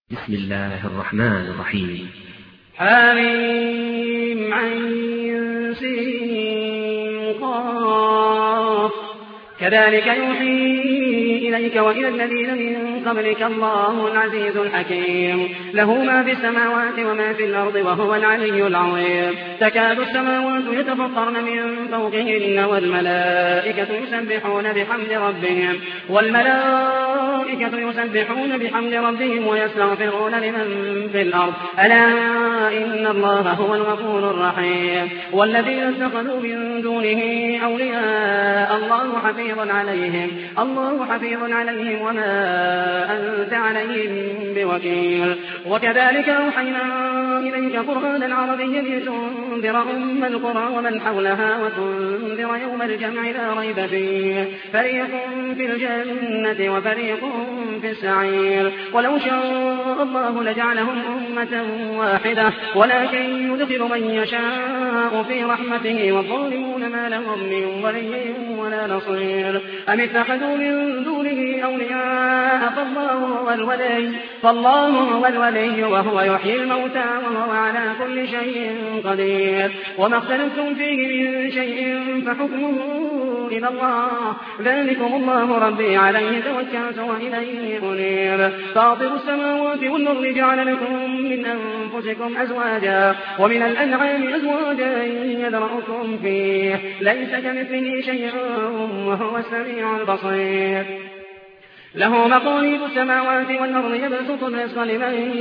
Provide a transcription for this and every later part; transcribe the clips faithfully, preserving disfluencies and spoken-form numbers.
بسم الله الرحمن الرحيم. حميم عين سين قاف كذلك يوحي إليك وإلى الذين من قبلك الله العزيز الحكيم له ما في السماوات وما في الأرض وهو العلي العظيم. تكاد السماوات يتفطرن من فوقهن والملائكة يسبحون بحمد ربهم والملائكة يسبحون بحمد ربهم ويستغفرون لمن في الأرض ألا إن الله هو الغفور الرحيم. والذين اتخذوا من دونه أولياء الله حفيظ عليهم الله حفيظ عليهم وما أنت عليهم بوكيل. وكذلك أوحينا إليك قرآنا عربيا لتنذر أم القرى ومن حولها وتنذر يوم الجمع لا ريب فيه فريق في الجنة وفريق في السعير. ولو شاء الله لجعلهم أمة واحدة ولكن يدخل من يشاء في رحمته والظالمون ما لهم من ولي ولا نصير. أم اتخذوا من دونه أولياء فالله هو الولي فالله هو الولي وهو يحيي الموتى وهو على كل شيء قدير. وما اختلفتم فيه من شيء فحكمه إلى الله ذلكم الله ربي عليه توكلت وإليه أنيب. فاطر السماوات والأرض جعل لكم من أنفسكم أزواجا ومن الأنعام أزواجا يذرأكم فيه ليس كمثله شيء وهو السميع البصير. له مقاليد السماوات والأرض يبسط الرزق لمن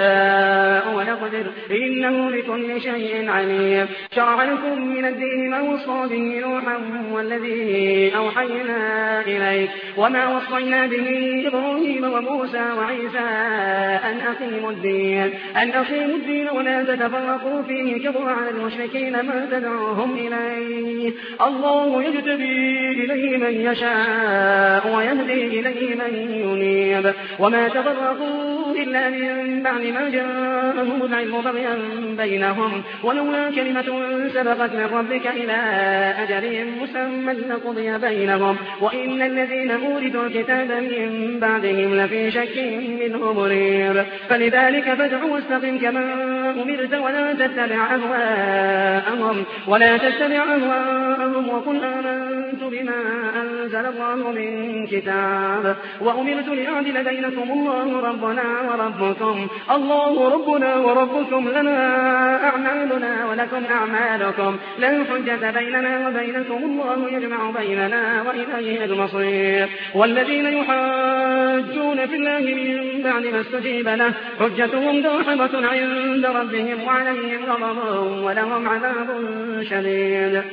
يشاء ويقدر إنه بكل شيء عليم. شرع لكم من الدين ما وصى به نوحا والذي أوحينا إليك وما وصينا به إبراهيم وموسى وعيسى أن أقيموا الدين أن أقيموا الدين ولا تتفرقوا فيه كبر على المشركين ما تدعوهم إليه. الله يجتبي إليه من يشاء ويهدي إليه من ينيب. وما تفرقوا إلا من بعد ما جاءهم العلم بغيا بينهم ولولا كلمة سبقت من ربك إلى أجل مسمى لقضي بينهم وإن الذين أورثوا الكتاب من بعدهم لفي شك منه مريب. فلذلك فادع واستقم كما أمرت ولا تتبع أهواءهم ولا تتبع أهواءهم وقل آمنت بما أنزل الله من كتاب وأمرت لأعدل بينكم الله ربنا وربكم الله ربنا وربكم لنا أعمالنا ولكم أعمالكم لا حجة بيننا وبينكم الله يجمع بيننا وإليه المصير. والذين يحاجون في الله من بعد ما استجيب له حجتهم داحضة عند ربهم وعليهم غضب ولهم عذاب شديد.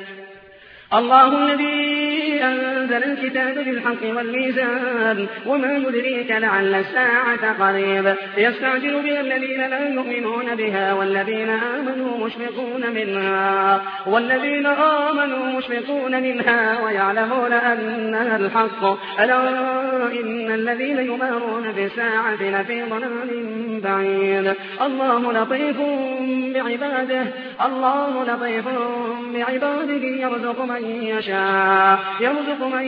الله الذي أنزل الكتاب بالحق والميزان وما يدريك لعل الساعة قريب. يستعجل بها الذين لا يؤمنون بها والذين آمنوا مشفقون منها والذين آمنوا مشفقون منها ويعلمون أنها الحق ألا إن الذين يمارون في الساعة لفي ضلال بعيد. الله لطيف بعباده الله لطيف بعباده يرزق من يشاء يرزق من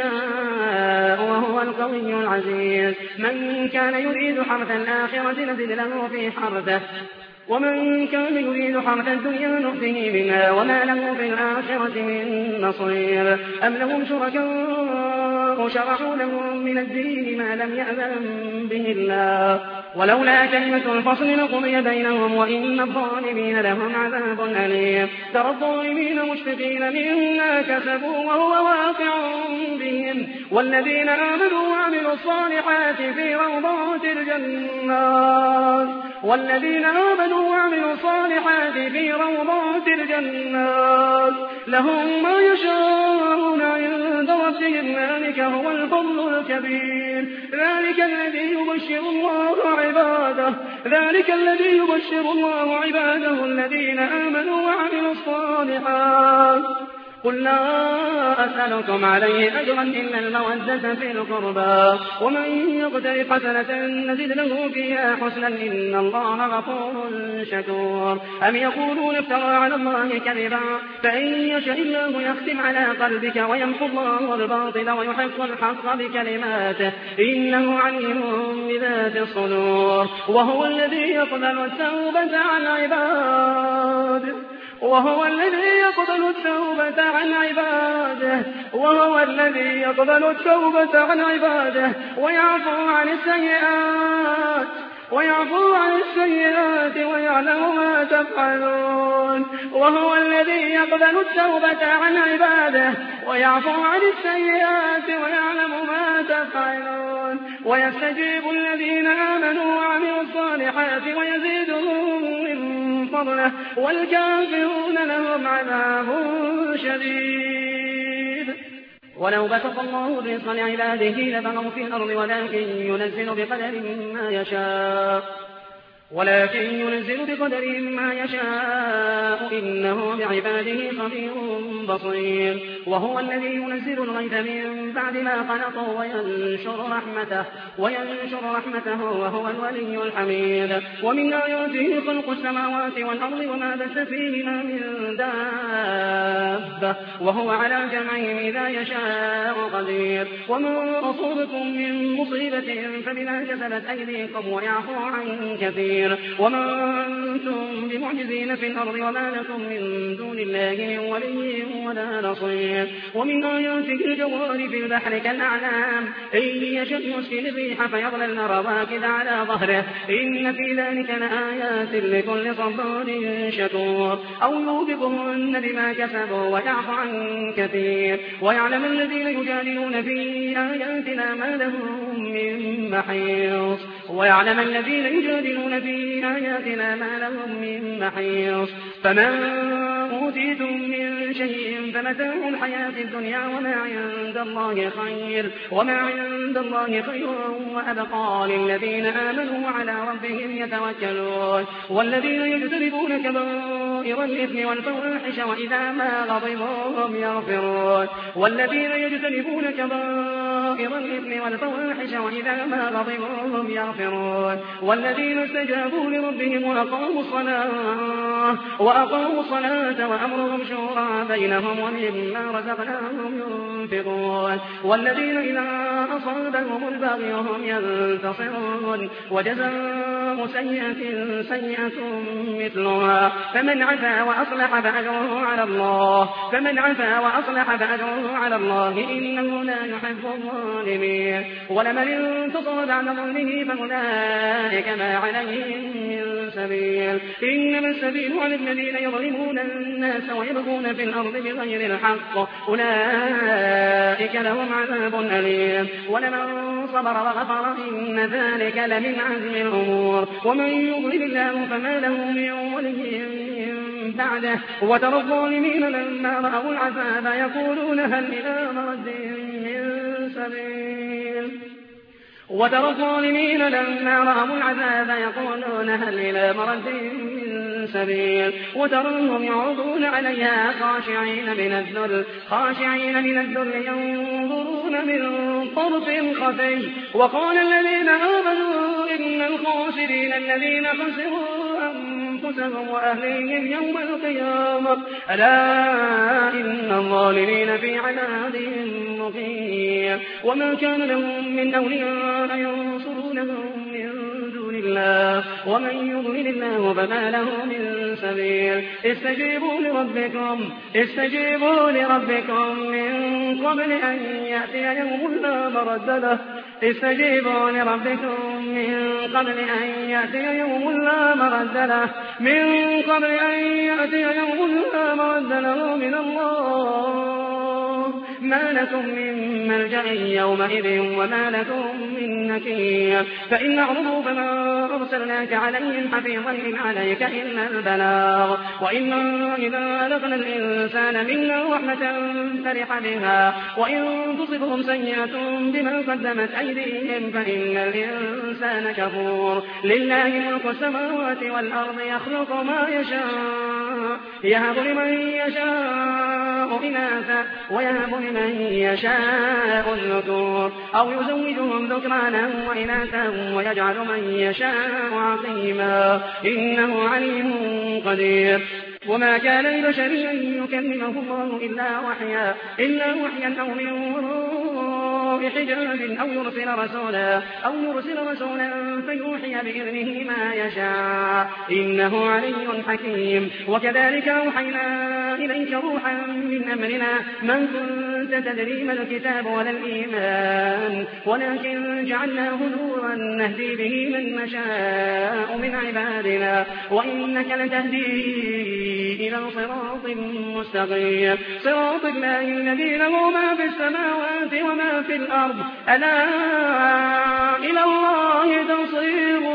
يشاء وهو القوي العزيز. من كان يريد حرث الآخرة نزد له في حرثه ومن كان يريد حرث الدنيا نؤته منها وما له في الآخرة من نصير. أم لهم شركاء شرعوا لهم من الدين ما لم يأذن به الله ولولا كلمة الفصل لقضي بينهم وإن الظالمين لهم عذاب أليم. ترى الظالمين مشفقين مما كسبوا وهو واقع بهم والذين آمنوا وعملوا الصالحات في روضات الجنات والذين آمنوا وعملوا الصالحات في روضات الجنات لهم ما يشاءون عند ربهم ذلك هو الفضل الكبير. ذلك الذي يبشر الله عباده ذلك الذي يبشر الله عباده الذين آمنوا وعملوا الصالحات قل لا أسألكم عليه أجرا إلا المودة في القربى ومن يقترف حسنة نزد له فيها حسنا إن الله غفور شكور أم يقولون افترى على الله كذبا فإن يشاء الله يختم على قلبك ويمحو الله الباطل ويحق الحق بكلماته إنه عليم بذات الصدور وهو الذي يقبل التوبة عن عباده وهو الذي يقبل التوبة عن عباده وهو الذي يقبل التوبة عن عباده ويعفو عن السيئات ويعفو عن السيئات ويعلم ما تفعلون وهو الذي يقبل التوبة عن عباده ويعفو عن السيئات ويعلم ما تفعلون ويستجيب الذين آمنوا وعملوا الصالحات ويزيدهم من فضله والكافرون لهم عذاب شديد ولو بسط الله الرزق لعباده لبغوا في الأرض ولكن ينزل بقدر ما يشاء ولكن ينزل بقدر ما يشاء إنه بعباده خبير بصير وهو الذي ينزل الغيث من بعد ما قنطوا وينشر رحمته وينشر رحمته وهو الولي الحميد ومن آياته خلق السماوات والأرض وما بث فيهما من دابة وهو على جمعهم إذا يشاء قدير وما أصابكم من مصيبة فبما كسبت أيديكم ويعفو عن كثير وما أنتم بمعجزين في الأرض وما لكم من دون الله من ولي ولا نصير ومن آياته الجوار في البحر كالأعلام إن يشأ يسكن الريح فيظللن رواكد على ظهره إن في ذلك لآيات لكل صبار شكور أو يوبقهن بما كسبوا ويعفو عن كثير ويعلم الذين يجادلون في آياتنا ما لهم من محيص ويعلم الذين يجادلون في آياتنا ما لهم من محيص فمن أوتيتم من شيء فمتاع الحياة الدنيا وما عند الله خير وما عند الله خير وأبقى للذين آمنوا وعلى ربهم يتوكلون والذين يجتنبون كبائر الإثم والفواحش وإذا ما غضبوا هم يغفرون والذين يجتنبون كبائر الإثم والفواحش وإذا ما غضبوا هم يغفرون والذين استجابوا لربهم وأقاموا الصلاة وأقاموا الصلاة وأمرهم شورى بينهم ومما رزقناهم ينفقون والذين إذا أصابهم البغي هم ينتصرون وجزاء سيئة سيئة مثلها فمن عفا وأصلح فأجره على الله فمن عفا وأصلح فأجره على الله إنه لا يحب الظالمين ولمن انتصر بعد ظلمه فأولئك ما عليهم من سبيل إنما السبيل على الذين يظلمون الناس ويبغون في الأرض بغير الحق أولئك لهم عذاب أليم ولمن صبر وغفر إن ذلك لمن عزم الأمور ومن يضلل الله فما له من ولي من بعده وترى الظالمين لما رأوا العذاب يقولون هل إلى مرد من سبيل وترى الظالمين لما رأوا العذاب يقولون هل إلى مرد من سبيل وتراهم يعرضون عليها خاشعين من الذل خاشعين من الذل ينظرون من طرف خفي وقال الذين آمنوا إن الخاسرين الذين خسروا أنفسهم وأهليهم يوم القيامة ألا إن الظالمين في عذاب مقيم وما كان لهم من أولياء ينصرونهم من دون الله ومن يضلل الله فما له من سبيل استجيبوا لربكم استجيبوا لربكم من قبل أن يأتي يوم لا مرد له استجيبوا لربكم من قبل أن يأتي يوم لا مرد له من قبل أن يأتي يوم لا مرد له من الله ما لكم من ملجأ يومئذ وما لكم من نكير فإن أعرضوا فما أرسلناك عليهم حفيظا إن عليك إلا البلاغ وإنا إذا أذقنا الإنسان منا رحمة فرح بها وإن تصبهم سيئة بما قدمت أيديهم فإن الإنسان كفور لله ملك السماوات والأرض يخلق ما يشاء يهب لمن يشاء يشاء إناثا ويهب لمن يشاء الذكور أو يزوجهم ذكرانا وإناثا ويجعل من يشاء عقيما إنه عليم قدير. وما كان لبشر أن يكلمه الله إلا وحيا إلا وحيا أو من وراء حجاب أو يرسل رسولا أو يرسل رسولا فيوحي بإذنه ما يشاء إنه علي حكيم. وكذلك أوحينا إليك روحا من أمرنا ما كنت تدري ما الكتاب ولا الإيمان ولكن جعلناه نورا نهدي به من نشاء من عبادنا وإنك لتهدي إلى صراط مستقيم صراط الله الذي له ما في السماوات وما في الأرض ألا إلى الله تصير